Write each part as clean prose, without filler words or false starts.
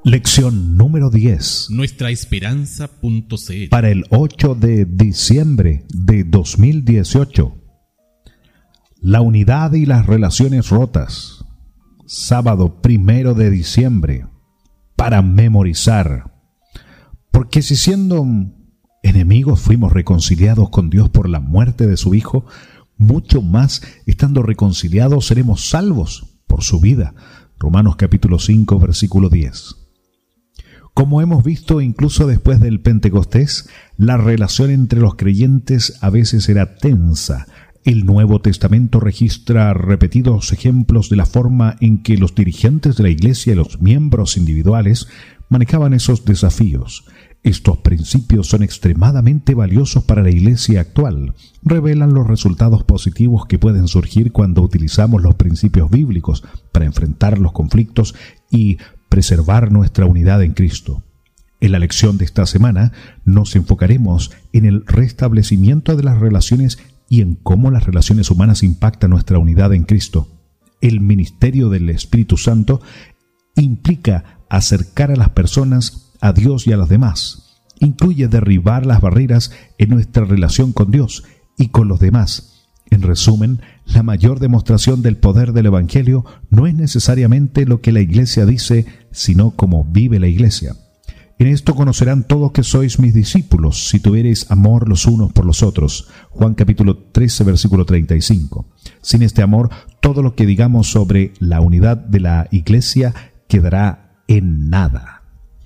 Lección número 10. Nuestraesperanza.cl. Para el 8 de diciembre de 2018. La unidad y las relaciones rotas. Sábado 1 de diciembre. Para memorizar. Porque si siendo enemigos fuimos reconciliados con Dios por la muerte de su Hijo, mucho más estando reconciliados seremos salvos por su vida. Romanos capítulo 5, versículo 10. Como hemos visto incluso después del Pentecostés, la relación entre los creyentes a veces era tensa. El Nuevo Testamento registra repetidos ejemplos de la forma en que los dirigentes de la Iglesia y los miembros individuales manejaban esos desafíos. Estos principios son extremadamente valiosos para la Iglesia actual. Revelan los resultados positivos que pueden surgir cuando utilizamos los principios bíblicos para enfrentar los conflictos y preservar nuestra unidad en Cristo. En la lección de esta semana nos enfocaremos en el restablecimiento de las relaciones y en cómo las relaciones humanas impactan nuestra unidad en Cristo. El ministerio del Espíritu Santo implica acercar a las personas a Dios y a los demás. Incluye derribar las barreras en nuestra relación con Dios y con los demás. En resumen, la mayor demostración del poder del Evangelio no es necesariamente lo que la Iglesia dice, sino cómo vive la Iglesia. En esto conocerán todos que sois mis discípulos, si tuviereis amor los unos por los otros. Juan capítulo 13, versículo 35. Sin este amor, todo lo que digamos sobre la unidad de la Iglesia quedará en nada.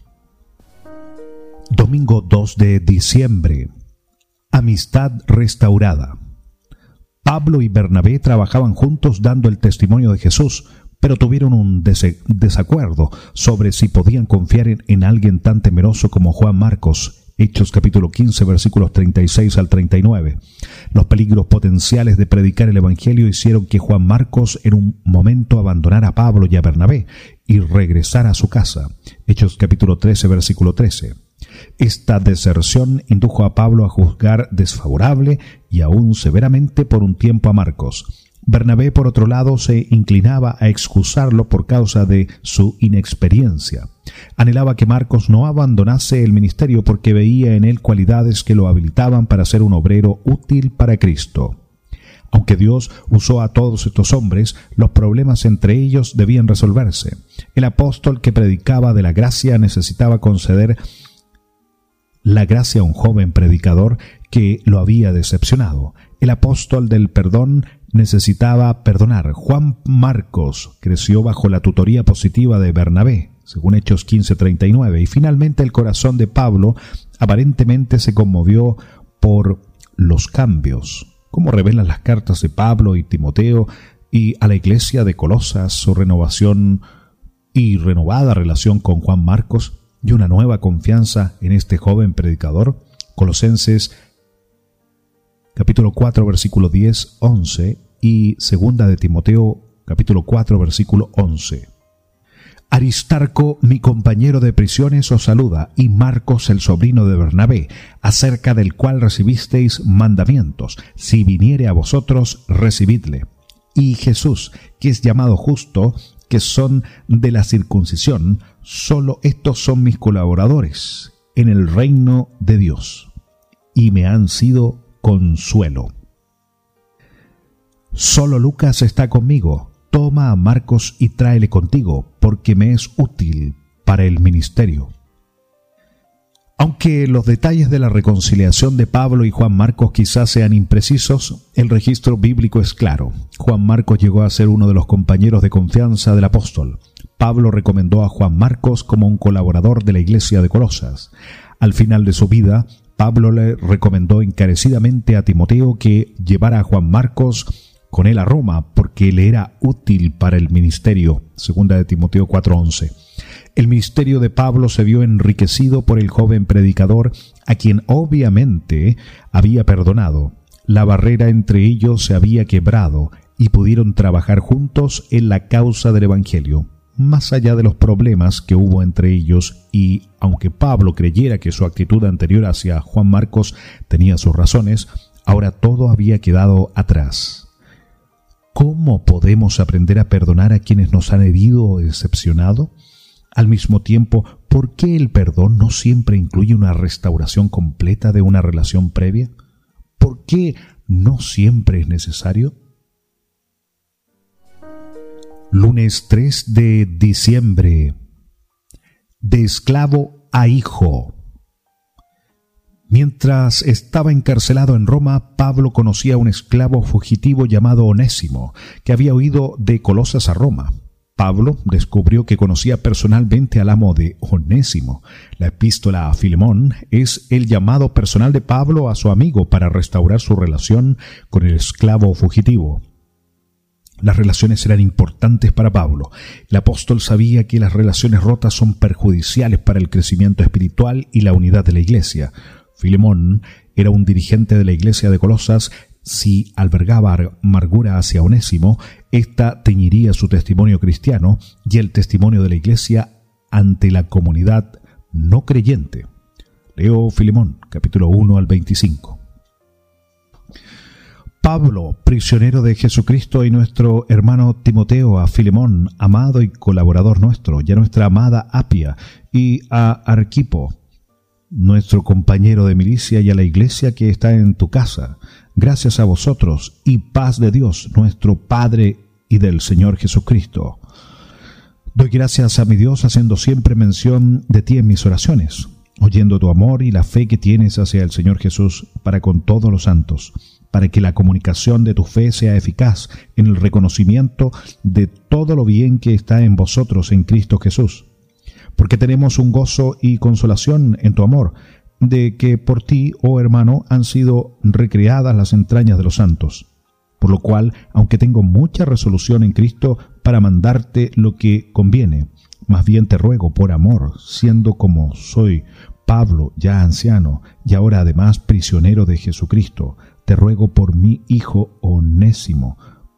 Domingo 2 de diciembre. Amistad restaurada. Pablo y Bernabé trabajaban juntos dando el testimonio de Jesús, pero tuvieron un desacuerdo sobre si podían confiar en alguien tan temeroso como Juan Marcos. Hechos capítulo 15, versículos 36 al 39. Los peligros potenciales de predicar el Evangelio hicieron que Juan Marcos en un momento abandonara a Pablo y a Bernabé y regresara a su casa. Hechos capítulo 13, versículo 13. Esta deserción indujo a Pablo a juzgar desfavorable y aún severamente por un tiempo a Marcos. Bernabé, por otro lado, se inclinaba a excusarlo por causa de su inexperiencia. Anhelaba que Marcos no abandonase el ministerio porque veía en él cualidades que lo habilitaban para ser un obrero útil para Cristo. Aunque Dios usó a todos estos hombres, los problemas entre ellos debían resolverse. El apóstol que predicaba de la gracia necesitaba conceder la gracia a un joven predicador que lo había decepcionado. El apóstol del perdón necesitaba perdonar. Juan Marcos creció bajo la tutoría positiva de Bernabé, según Hechos 15:39, y finalmente el corazón de Pablo aparentemente se conmovió por los cambios, como revelan las cartas de Pablo y Timoteo y a la iglesia de Colosas, su renovación y renovada relación con Juan Marcos y una nueva confianza en este joven predicador. Colosenses capítulo 4, versículo 10, 11 y segunda de Timoteo capítulo 4, versículo 11. Aristarco, mi compañero de prisiones, os saluda, y Marcos, el sobrino de Bernabé, acerca del cual recibisteis mandamientos. Si viniere a vosotros, recibidle. Y Jesús, que es llamado justo, que son de la circuncisión, solo estos son mis colaboradores en el reino de Dios, y me han sido consuelo. Solo Lucas está conmigo. Toma a Marcos y tráele contigo, porque me es útil para el ministerio. Aunque los detalles de la reconciliación de Pablo y Juan Marcos quizás sean imprecisos, el registro bíblico es claro. Juan Marcos llegó a ser uno de los compañeros de confianza del apóstol. Pablo recomendó a Juan Marcos como un colaborador de la iglesia de Colosas. Al final de su vida, Pablo le recomendó encarecidamente a Timoteo que llevara a Juan Marcos con él a Roma, porque le era útil para el ministerio. Segunda de Timoteo 4:11. El ministerio de Pablo se vio enriquecido por el joven predicador, a quien obviamente había perdonado. La barrera entre ellos se había quebrado y pudieron trabajar juntos en la causa del Evangelio. Más allá de los problemas que hubo entre ellos, y aunque Pablo creyera que su actitud anterior hacia Juan Marcos tenía sus razones, ahora todo había quedado atrás. ¿Cómo podemos aprender a perdonar a quienes nos han herido o decepcionado? Al mismo tiempo, ¿por qué el perdón no siempre incluye una restauración completa de una relación previa? ¿Por qué no siempre es necesario? Lunes 3 de diciembre. De esclavo a hijo. Mientras estaba encarcelado en Roma, Pablo conocía a un esclavo fugitivo llamado Onésimo, que había huido de Colosas a Roma. Pablo descubrió que conocía personalmente al amo de Onésimo. La epístola a Filemón es el llamado personal de Pablo a su amigo para restaurar su relación con el esclavo fugitivo. Las relaciones eran importantes para Pablo. El apóstol sabía que las relaciones rotas son perjudiciales para el crecimiento espiritual y la unidad de la iglesia. Filemón era un dirigente de la iglesia de Colosas. Si albergaba amargura hacia Onésimo, ésta teñiría su testimonio cristiano y el testimonio de la iglesia ante la comunidad no creyente. Leo Filemón, capítulo 1 al 25. Pablo, prisionero de Jesucristo, y nuestro hermano Timoteo, a Filemón, amado y colaborador nuestro, y a nuestra amada Apia, y a Arquipo, nuestro compañero de milicia, y a la iglesia que está en tu casa. Gracias a vosotros y paz de Dios, nuestro Padre, y del Señor Jesucristo. Doy gracias a mi Dios haciendo siempre mención de ti en mis oraciones, oyendo tu amor y la fe que tienes hacia el Señor Jesús para con todos los santos, para que la comunicación de tu fe sea eficaz en el reconocimiento de todo lo bien que está en vosotros en Cristo Jesús. Porque tenemos un gozo y consolación en tu amor, de que por ti, oh hermano, han sido recreadas las entrañas de los santos. Por lo cual, aunque tengo mucha resolución en Cristo para mandarte lo que conviene, más bien te ruego por amor, siendo como soy Pablo, ya anciano, y ahora además prisionero de Jesucristo, te ruego por mi hijo Onésimo,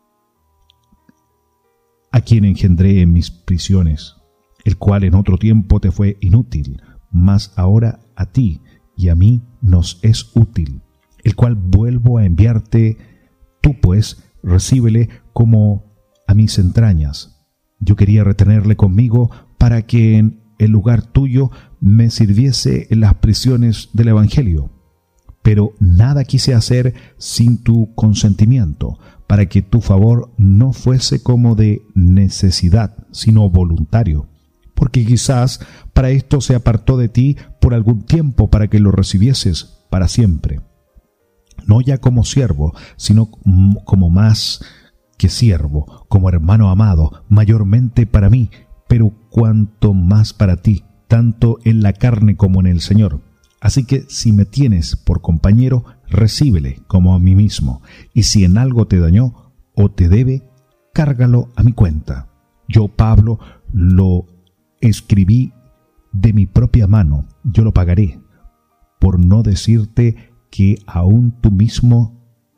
a quien engendré en mis prisiones, el cual en otro tiempo te fue inútil, mas ahora a ti y a mí nos es útil, el cual vuelvo a enviarte. Tú pues recíbele como a mis entrañas. Yo quería retenerle conmigo para que en el lugar tuyo me sirviese en las prisiones del Evangelio. Pero nada quise hacer sin tu consentimiento, para que tu favor no fuese como de necesidad, sino voluntario. Porque quizás para esto se apartó de ti por algún tiempo, para que lo recibieses para siempre. No ya como siervo, sino como más que siervo, como hermano amado, mayormente para mí, pero cuanto más para ti, tanto en la carne como en el Señor. Así que si me tienes por compañero, recíbele como a mí mismo, y si en algo te dañó o te debe, cárgalo a mi cuenta. Yo, Pablo, lo escribí de mi propia mano, yo lo pagaré, por no decirte que aún tú mismo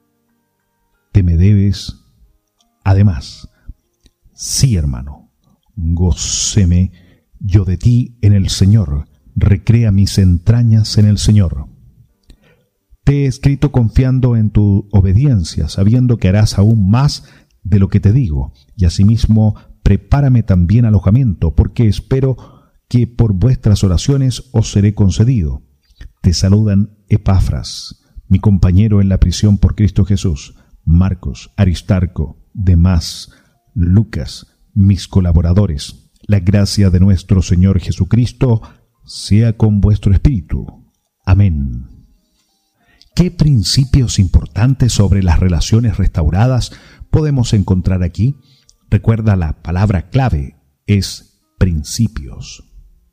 te me debes. Además, sí, hermano, góceme yo de ti en el Señor, recrea mis entrañas en el Señor. Te he escrito confiando en tu obediencia, sabiendo que harás aún más de lo que te digo, y asimismo prepárame también alojamiento, porque espero que por vuestras oraciones os seré concedido. Te saludan Epafras, mi compañero en la prisión por Cristo Jesús, Marcos, Aristarco, Demás, Lucas, mis colaboradores. La gracia de nuestro Señor Jesucristo sea con vuestro espíritu. Amén. ¿Qué principios importantes sobre las relaciones restauradas podemos encontrar aquí? Recuerda, la palabra clave es principios.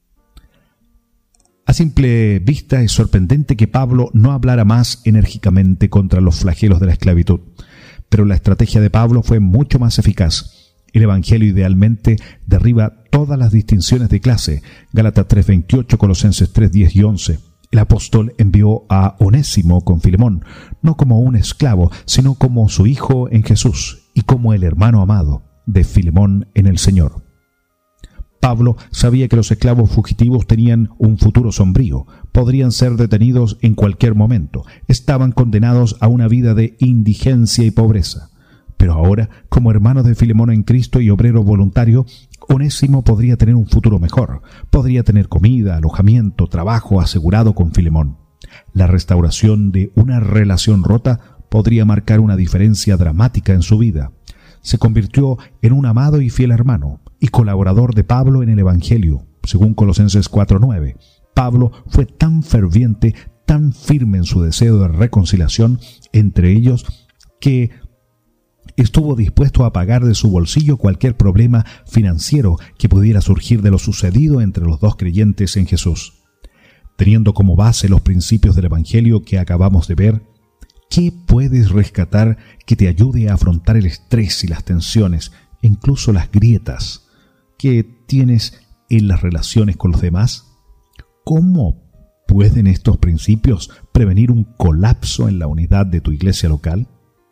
A simple vista es sorprendente que Pablo no hablara más enérgicamente contra los flagelos de la esclavitud, pero la estrategia de Pablo fue mucho más eficaz. El Evangelio idealmente derriba todas las distinciones de clase. Gálatas 3:28, Colosenses 3:10 y 11. El apóstol envió a Onésimo con Filemón, no como un esclavo, sino como su hijo en Jesús y como el hermano amado de Filemón en el Señor. Pablo sabía que los esclavos fugitivos tenían un futuro sombrío, podrían ser detenidos en cualquier momento, estaban condenados a una vida de indigencia y pobreza. Pero ahora, como hermano de Filemón en Cristo y obrero voluntario, Onésimo podría tener un futuro mejor, podría tener comida, alojamiento, trabajo asegurado con Filemón. La restauración de una relación rota podría marcar una diferencia dramática en su vida. Se convirtió en un amado y fiel hermano y colaborador de Pablo en el Evangelio, según Colosenses 4:9. Pablo fue tan ferviente, tan firme en su deseo de reconciliación entre ellos, que estuvo dispuesto a pagar de su bolsillo cualquier problema financiero que pudiera surgir de lo sucedido entre los dos creyentes en Jesús. Teniendo como base los principios del Evangelio que acabamos de ver, ¿qué puedes rescatar que te ayude a afrontar el estrés y las tensiones, e incluso las grietas que tienes en las relaciones con los demás? ¿Cómo pueden estos principios prevenir un colapso en la unidad de tu iglesia local?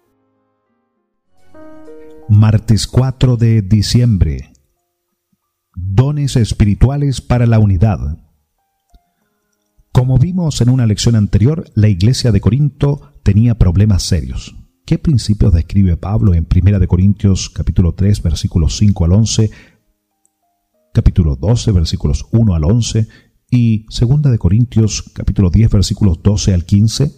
Martes 4 de diciembre. Dones espirituales para la unidad. Como vimos en una lección anterior, la iglesia de Corinto tenía problemas serios. ¿Qué principios describe Pablo en 1 Corintios capítulo 3, versículos 5 al 11, capítulo 12, versículos 1 al 11 y 2 Corintios capítulo 10, versículos 12 al 15?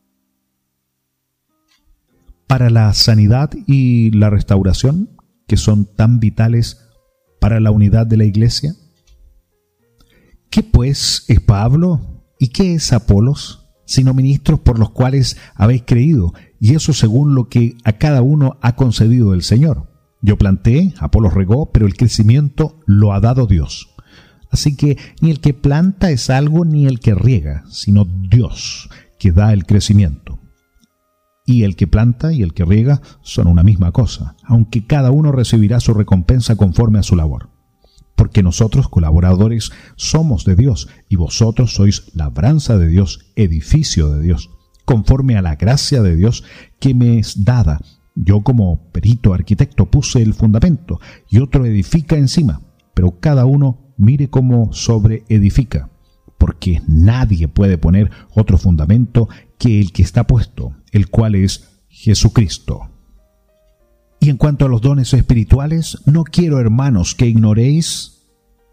Para la sanidad y la restauración, que son tan vitales para la unidad de la iglesia. ¿Qué pues es Pablo? ¿Y qué es Apolos? Sino ministros por los cuales habéis creído, y eso según lo que a cada uno ha concedido el Señor. Yo planté, Apolos regó, pero el crecimiento lo ha dado Dios. Así que ni el que planta es algo ni el que riega, sino Dios que da el crecimiento. Y el que planta y el que riega son una misma cosa, aunque cada uno recibirá su recompensa conforme a su labor. Porque nosotros, colaboradores, somos de Dios, y vosotros sois labranza de Dios, edificio de Dios, conforme a la gracia de Dios que me es dada. Yo como perito arquitecto puse el fundamento, y otro edifica encima, pero cada uno mire cómo sobreedifica, porque nadie puede poner otro fundamento que el que está puesto, el cual es Jesucristo. Y en cuanto a los dones espirituales, no quiero, hermanos, que ignoréis.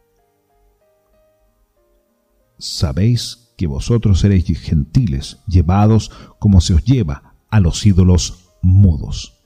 Sabéis que vosotros eréis gentiles, llevados como se os lleva a los ídolos mudos.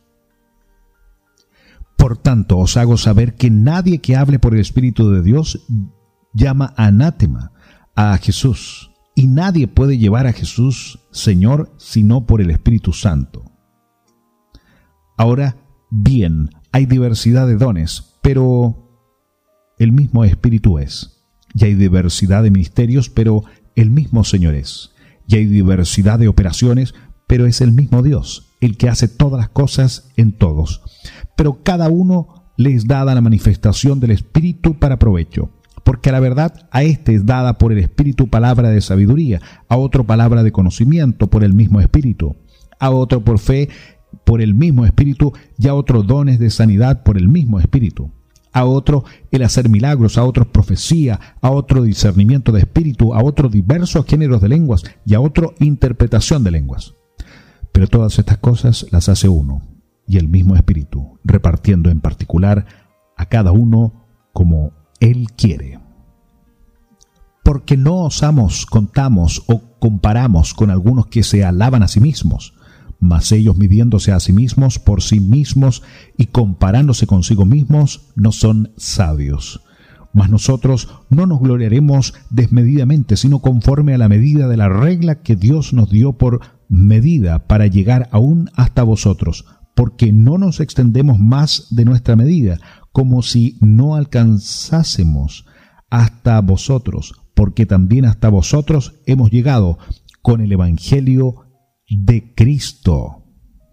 Por tanto, os hago saber que nadie que hable por el Espíritu de Dios llama anátema a Jesús, y nadie puede llevar a Jesús Señor sino por el Espíritu Santo. Ahora, bien, hay diversidad de dones, pero el mismo Espíritu es. Y hay diversidad de ministerios, pero el mismo Señor es. Y hay diversidad de operaciones, pero es el mismo Dios, el que hace todas las cosas en todos. Pero cada uno le es dada la manifestación del Espíritu para provecho. Porque a la verdad a este es dada por el Espíritu palabra de sabiduría, a otro palabra de conocimiento por el mismo Espíritu, a otro por fe por el mismo Espíritu, y a otros dones de sanidad por el mismo Espíritu, a otro el hacer milagros, a otro profecía, a otro discernimiento de espíritu, a otro diversos géneros de lenguas, y a otro interpretación de lenguas. Pero todas estas cosas las hace uno, y el mismo Espíritu, repartiendo en particular a cada uno como Él quiere. Porque no osamos, contamos o comparamos con algunos que se alaban a sí mismos, mas ellos midiéndose a sí mismos por sí mismos y comparándose consigo mismos no son sabios. Mas nosotros no nos gloriaremos desmedidamente, sino conforme a la medida de la regla que Dios nos dio por medida para llegar aún hasta vosotros, porque no nos extendemos más de nuestra medida, como si no alcanzásemos hasta vosotros, porque también hasta vosotros hemos llegado con el Evangelio de Cristo.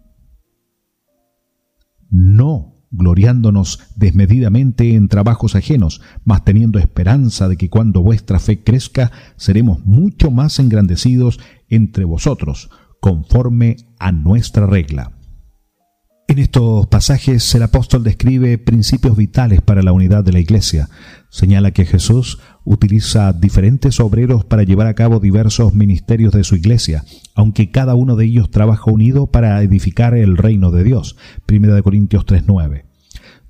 No gloriándonos desmedidamente en trabajos ajenos, mas teniendo esperanza de que cuando vuestra fe crezca, seremos mucho más engrandecidos entre vosotros, conforme a nuestra regla. En estos pasajes el apóstol describe principios vitales para la unidad de la iglesia. Señala que Jesús utiliza diferentes obreros para llevar a cabo diversos ministerios de su iglesia, aunque cada uno de ellos trabaja unido para edificar el reino de Dios. 1 Corintios 3:9.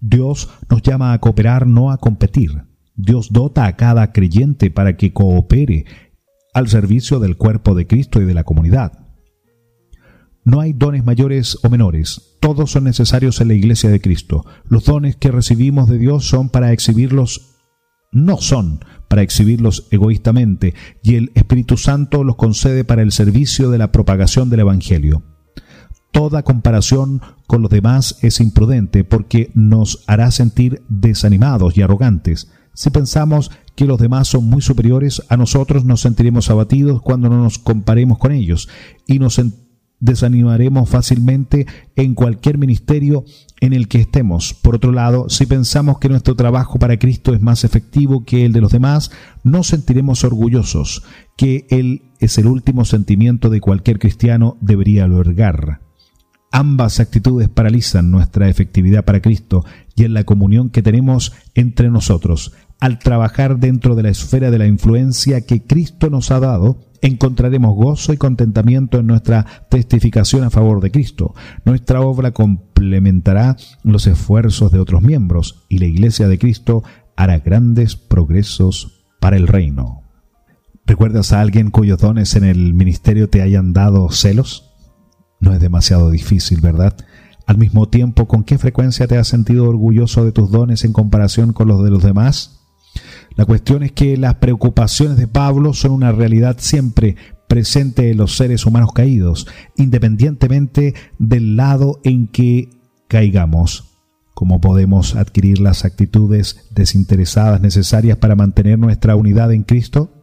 Dios nos llama a cooperar, no a competir. Dios dota a cada creyente para que coopere al servicio del cuerpo de Cristo y de la comunidad. No hay dones mayores o menores, todos son necesarios en la Iglesia de Cristo. Los dones que recibimos de Dios son para exhibirlos, no son para exhibirlos egoístamente, y el Espíritu Santo los concede para el servicio de la propagación del Evangelio. Toda comparación con los demás es imprudente porque nos hará sentir desanimados y arrogantes. Si pensamos que los demás son muy superiores a nosotros, nos sentiremos abatidos cuando no nos comparemos con ellos y nos desanimaremos fácilmente en cualquier ministerio en el que estemos. Por otro lado, si pensamos que nuestro trabajo para Cristo es más efectivo que el de los demás, nos sentiremos orgullosos, que Él es el último sentimiento de cualquier cristiano debería albergar. Ambas actitudes paralizan nuestra efectividad para Cristo y en la comunión que tenemos entre nosotros. Al trabajar dentro de la esfera de la influencia que Cristo nos ha dado, encontraremos gozo y contentamiento en nuestra testificación a favor de Cristo. Nuestra obra complementará los esfuerzos de otros miembros y la Iglesia de Cristo hará grandes progresos para el reino. ¿Recuerdas a alguien cuyos dones en el ministerio te hayan dado celos? No es demasiado difícil, ¿verdad? Al mismo tiempo, ¿con qué frecuencia te has sentido orgulloso de tus dones en comparación con los de los demás? La cuestión es que las preocupaciones de Pablo son una realidad siempre presente en los seres humanos caídos, independientemente del lado en que caigamos. ¿Cómo podemos adquirir las actitudes desinteresadas necesarias para mantener nuestra unidad en Cristo?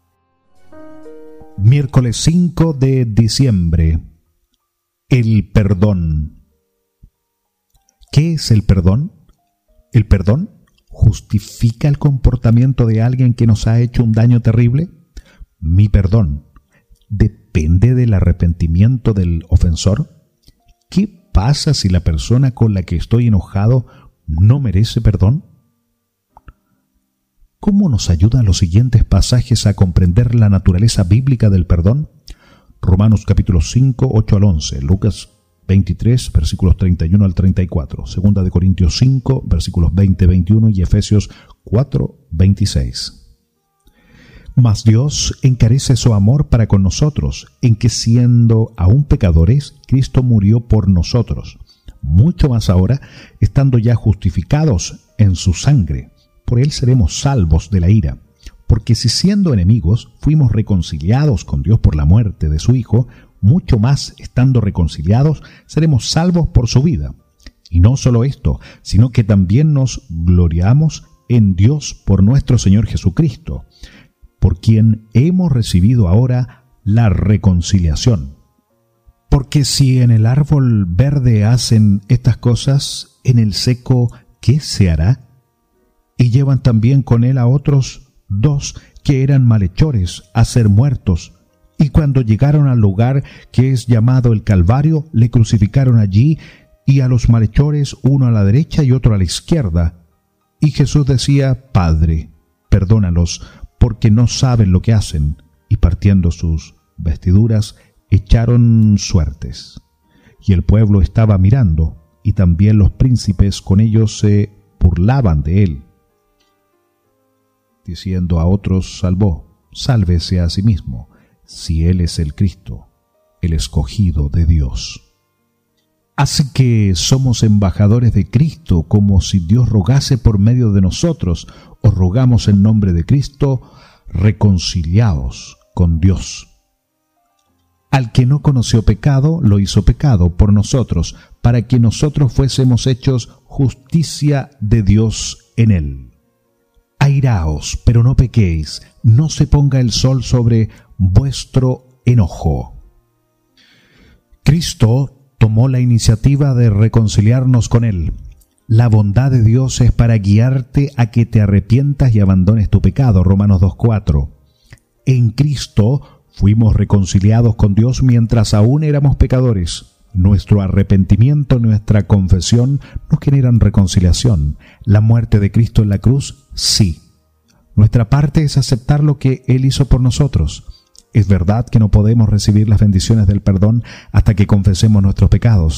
Miércoles 5 de diciembre. El perdón. ¿Qué es el perdón? El perdón justifica el comportamiento de alguien que nos ha hecho un daño terrible. Mi perdón depende del arrepentimiento del ofensor. ¿Qué pasa si la persona con la que estoy enojado no merece perdón? ¿Cómo nos ayudan los siguientes pasajes a comprender la naturaleza bíblica del perdón? Romanos capítulo 5, 8 al 11, Lucas 23, versículos 31 al 34, Segunda de Corintios 5, versículos 20, 21 y Efesios 4, 26. Mas Dios encarece su amor para con nosotros, en que siendo aún pecadores, Cristo murió por nosotros. Mucho más ahora, estando ya justificados en su sangre, por él seremos salvos de la ira. Porque si siendo enemigos fuimos reconciliados con Dios por la muerte de su Hijo, mucho más estando reconciliados seremos salvos por su vida. Y no solo esto, sino que también nos gloriamos en Dios por nuestro Señor Jesucristo, por quien hemos recibido ahora la reconciliación. Porque si en el árbol verde hacen estas cosas, en el seco, ¿qué se hará? Y llevan también con él a otros dos que eran malhechores a ser muertos, y cuando llegaron al lugar que es llamado el Calvario, le crucificaron allí, y a los malhechores uno a la derecha y otro a la izquierda. Y Jesús decía: Padre, perdónalos, porque no saben lo que hacen. Y partiendo sus vestiduras, echaron suertes. Y el pueblo estaba mirando, y también los príncipes con ellos se burlaban de él, diciendo a otros: sálvese a sí mismo, si él es el Cristo, el escogido de Dios. Así que somos embajadores de Cristo, como si Dios rogase por medio de nosotros. Os rogamos en nombre de Cristo, reconciliaos con Dios. Al que no conoció pecado, lo hizo pecado por nosotros, para que nosotros fuésemos hechos justicia de Dios en él. Airaos, pero no pequéis, no se ponga el sol sobre vuestro enojo. Cristo tomó la iniciativa de reconciliarnos con Él. La bondad de Dios es para guiarte a que te arrepientas y abandones tu pecado. Romanos 2:4. En Cristo fuimos reconciliados con Dios mientras aún éramos pecadores. Nuestro arrepentimiento, nuestra confesión nos generan reconciliación. La muerte de Cristo en la cruz, sí. Nuestra parte es aceptar lo que Él hizo por nosotros. Es verdad que no podemos recibir las bendiciones del perdón hasta que confesemos nuestros pecados.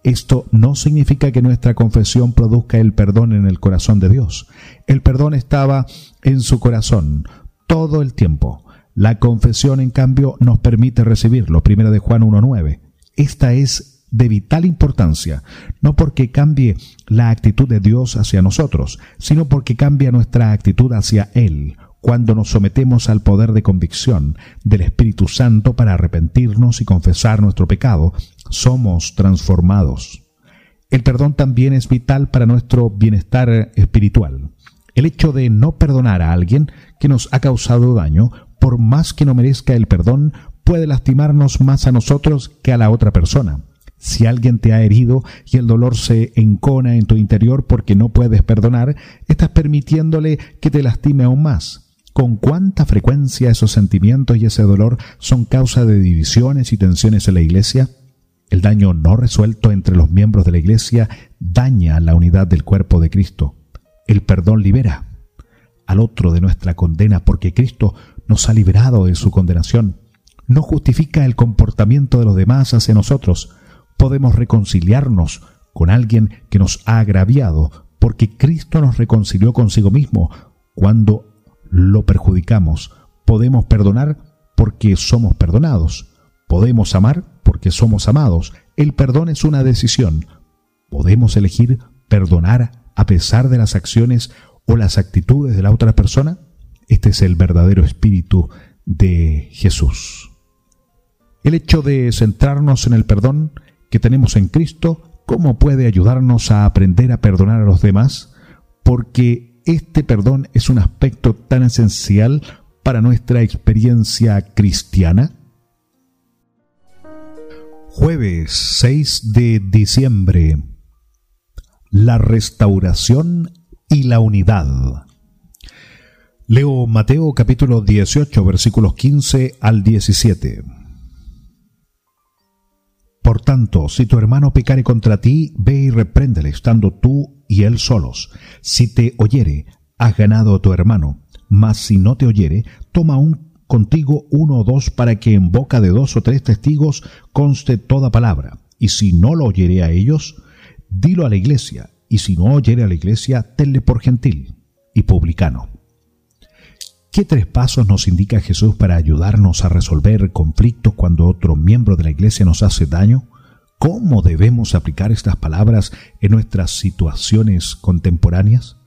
Esto no significa que nuestra confesión produzca el perdón en el corazón de Dios. El perdón estaba en su corazón todo el tiempo. La confesión, en cambio, nos permite recibirlo. 1 de Juan 1:9. Esta es de vital importancia, no porque cambie la actitud de Dios hacia nosotros, sino porque cambia nuestra actitud hacia Él. Cuando nos sometemos al poder de convicción del Espíritu Santo para arrepentirnos y confesar nuestro pecado, somos transformados. El perdón también es vital para nuestro bienestar espiritual. El hecho de no perdonar a alguien que nos ha causado daño, por más que no merezca el perdón, puede lastimarnos más a nosotros que a la otra persona. Si alguien te ha herido y el dolor se encona en tu interior porque no puedes perdonar, estás permitiéndole que te lastime aún más. ¿Con cuánta frecuencia esos sentimientos y ese dolor son causa de divisiones y tensiones en la iglesia? El daño no resuelto entre los miembros de la iglesia daña la unidad del cuerpo de Cristo. El perdón libera al otro de nuestra condena porque Cristo nos ha liberado de su condenación. No justifica el comportamiento de los demás hacia nosotros. Podemos reconciliarnos con alguien que nos ha agraviado porque Cristo nos reconcilió consigo mismo cuando lo perjudicamos. Podemos perdonar porque somos perdonados. Podemos amar porque somos amados. El perdón es una decisión. Podemos elegir perdonar a pesar de las acciones o las actitudes de la otra persona. Este es el verdadero espíritu de Jesús. El hecho de centrarnos en el perdón que tenemos en Cristo, ¿cómo puede ayudarnos a aprender a perdonar a los demás? Porque este perdón es un aspecto tan esencial para nuestra experiencia cristiana. Jueves 6 de diciembre. La restauración y la unidad. Leo Mateo capítulo 18, versículos 15 al 17. Por tanto, si tu hermano pecare contra ti, ve y repréndele, estando tú y él solos. Si te oyere, has ganado a tu hermano. Mas si no te oyere, toma aún contigo 1 o 2, para que en boca de 2 o 3 testigos conste toda palabra. Y si no lo oyere a ellos, dilo a la iglesia. Y si no oyere a la iglesia, tenle por gentil y publicano. ¿Qué 3 pasos nos indica Jesús para ayudarnos a resolver conflictos cuando otro miembro de la iglesia nos hace daño? ¿Cómo debemos aplicar estas palabras en nuestras situaciones contemporáneas?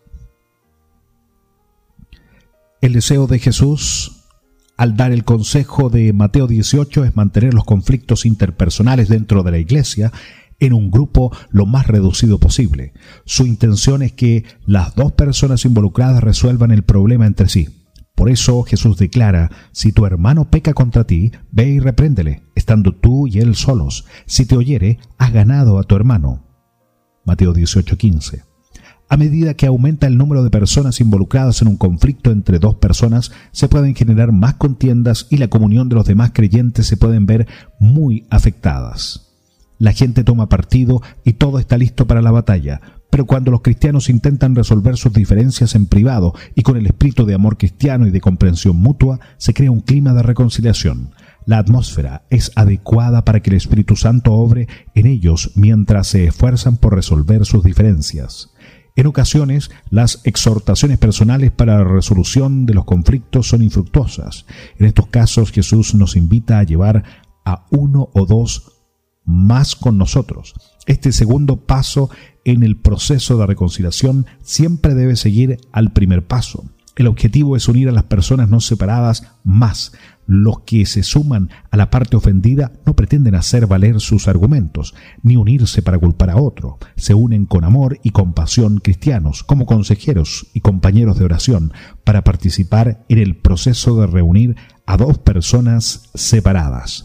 El deseo de Jesús al dar el consejo de Mateo 18 es mantener los conflictos interpersonales dentro de la iglesia en un grupo lo más reducido posible. Su intención es que las 2 personas involucradas resuelvan el problema entre sí. Por eso Jesús declara: si tu hermano peca contra ti, ve y repréndele, estando tú y él solos. Si te oyere, has ganado a tu hermano. Mateo 18:15. A medida que aumenta el número de personas involucradas en un conflicto entre 2 personas, se pueden generar más contiendas y la comunión de los demás creyentes se pueden ver muy afectadas. La gente toma partido y todo está listo para la batalla. Pero cuando los cristianos intentan resolver sus diferencias en privado y con el espíritu de amor cristiano y de comprensión mutua, se crea un clima de reconciliación. La atmósfera es adecuada para que el Espíritu Santo obre en ellos mientras se esfuerzan por resolver sus diferencias. En ocasiones, las exhortaciones personales para la resolución de los conflictos son infructuosas. En estos casos, Jesús nos invita a llevar a 1 o 2 más con nosotros. Este segundo paso en el proceso de reconciliación siempre debe seguir al primer paso. El objetivo es unir a las personas no separadas más. Los que se suman a la parte ofendida no pretenden hacer valer sus argumentos, ni unirse para culpar a otro. Se unen con amor y compasión cristianos, como consejeros y compañeros de oración, para participar en el proceso de reunir a 2 personas separadas.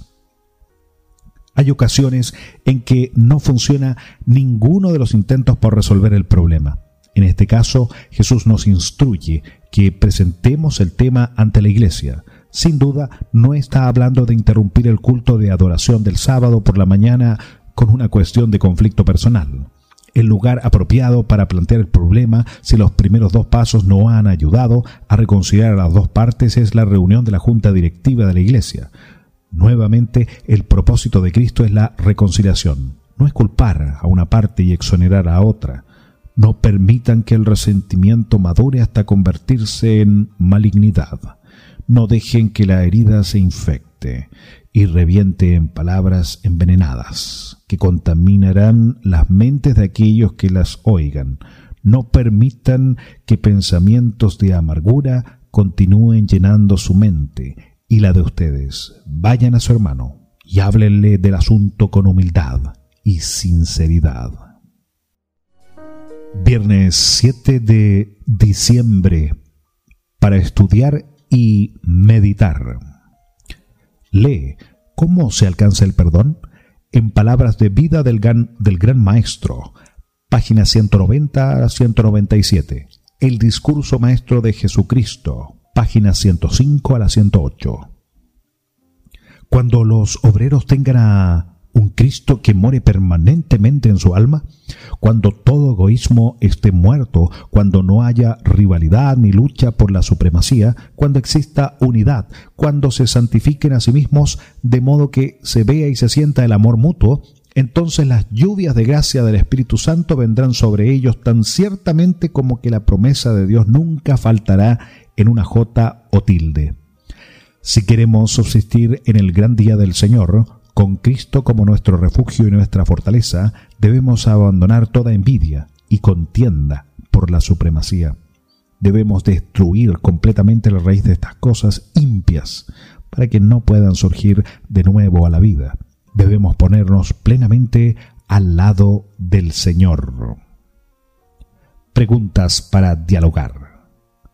Hay ocasiones en que no funciona ninguno de los intentos por resolver el problema. En este caso, Jesús nos instruye que presentemos el tema ante la iglesia. Sin duda, no está hablando de interrumpir el culto de adoración del sábado por la mañana con una cuestión de conflicto personal. El lugar apropiado para plantear el problema, si los primeros 2 pasos no han ayudado a reconciliar a las 2 partes, es la reunión de la junta directiva de la iglesia. Nuevamente, el propósito de Cristo es la reconciliación. no es culpar a una parte y exonerar a otra. No permitan que el resentimiento madure hasta convertirse en malignidad. No dejen que la herida se infecte y reviente en palabras envenenadas que contaminarán las mentes de aquellos que las oigan. No permitan que pensamientos de amargura continúen llenando su mente y la de ustedes. Vayan a su hermano y háblenle del asunto con humildad y sinceridad. Viernes 7 de diciembre, para estudiar y meditar. Lee ¿Cómo se alcanza el perdón? En palabras de vida del gran maestro, páginas 190 a 197. El discurso maestro de Jesucristo, páginas 105 a la 108. Cuando los obreros tengan a un Cristo que more permanentemente en su alma, cuando todo egoísmo esté muerto, cuando no haya rivalidad ni lucha por la supremacía, cuando exista unidad, cuando se santifiquen a sí mismos de modo que se vea y se sienta el amor mutuo, entonces las lluvias de gracia del Espíritu Santo vendrán sobre ellos tan ciertamente como que la promesa de Dios nunca faltará en una jota o tilde. Si queremos subsistir en el gran día del Señor, con Cristo como nuestro refugio y nuestra fortaleza, debemos abandonar toda envidia y contienda por la supremacía. Debemos destruir completamente la raíz de estas cosas impias para que no puedan surgir de nuevo a la vida. Debemos ponernos plenamente al lado del Señor. Preguntas para dialogar.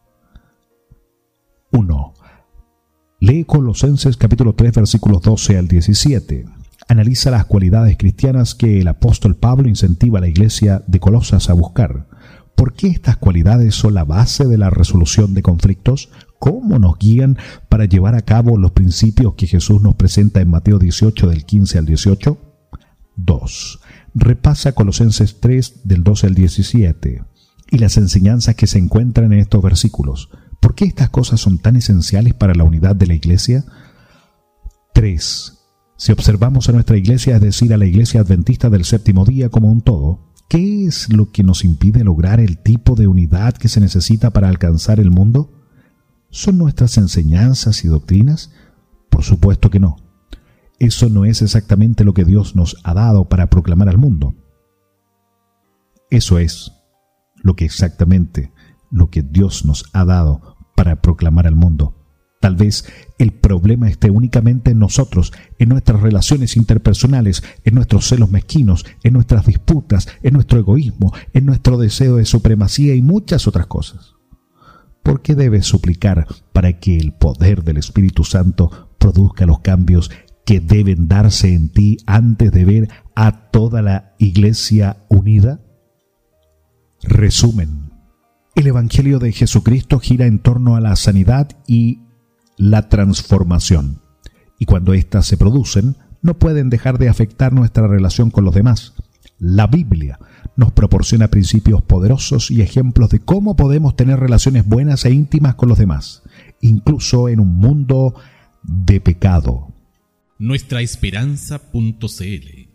1. Lee Colosenses capítulo 3 versículos 12 al 17. Analiza las cualidades cristianas que el apóstol Pablo incentiva a la iglesia de Colosas a buscar. ¿Por qué estas cualidades son la base de la resolución de conflictos? ¿Cómo nos guían para llevar a cabo los principios que Jesús nos presenta en Mateo 18 del 15 al 18? 2. Repasa Colosenses 3 del 12 al 17 y las enseñanzas que se encuentran en estos versículos. ¿Por qué estas cosas son tan esenciales para la unidad de la iglesia? 3. Si observamos a nuestra iglesia, es decir, a la iglesia adventista del séptimo día como un todo, ¿qué es lo que nos impide lograr el tipo de unidad que se necesita para alcanzar el mundo? ¿Son nuestras enseñanzas y doctrinas? Por supuesto que no. Eso no es exactamente lo que Dios nos ha dado para proclamar al mundo. Eso es exactamente lo que Dios nos ha dado para proclamar al mundo. Tal vez el problema esté únicamente en nosotros, en nuestras relaciones interpersonales, en nuestros celos mezquinos, en nuestras disputas, en nuestro egoísmo, en nuestro deseo de supremacía y muchas otras cosas. ¿Por qué debes suplicar para que el poder del Espíritu Santo produzca los cambios que deben darse en ti antes de ver a toda la iglesia unida? Resumen. El Evangelio de Jesucristo gira en torno a la sanidad y la transformación. Y cuando éstas se producen, no pueden dejar de afectar nuestra relación con los demás. La Biblia nos proporciona principios poderosos y ejemplos de cómo podemos tener relaciones buenas e íntimas con los demás, incluso en un mundo de pecado. Nuestraesperanza.cl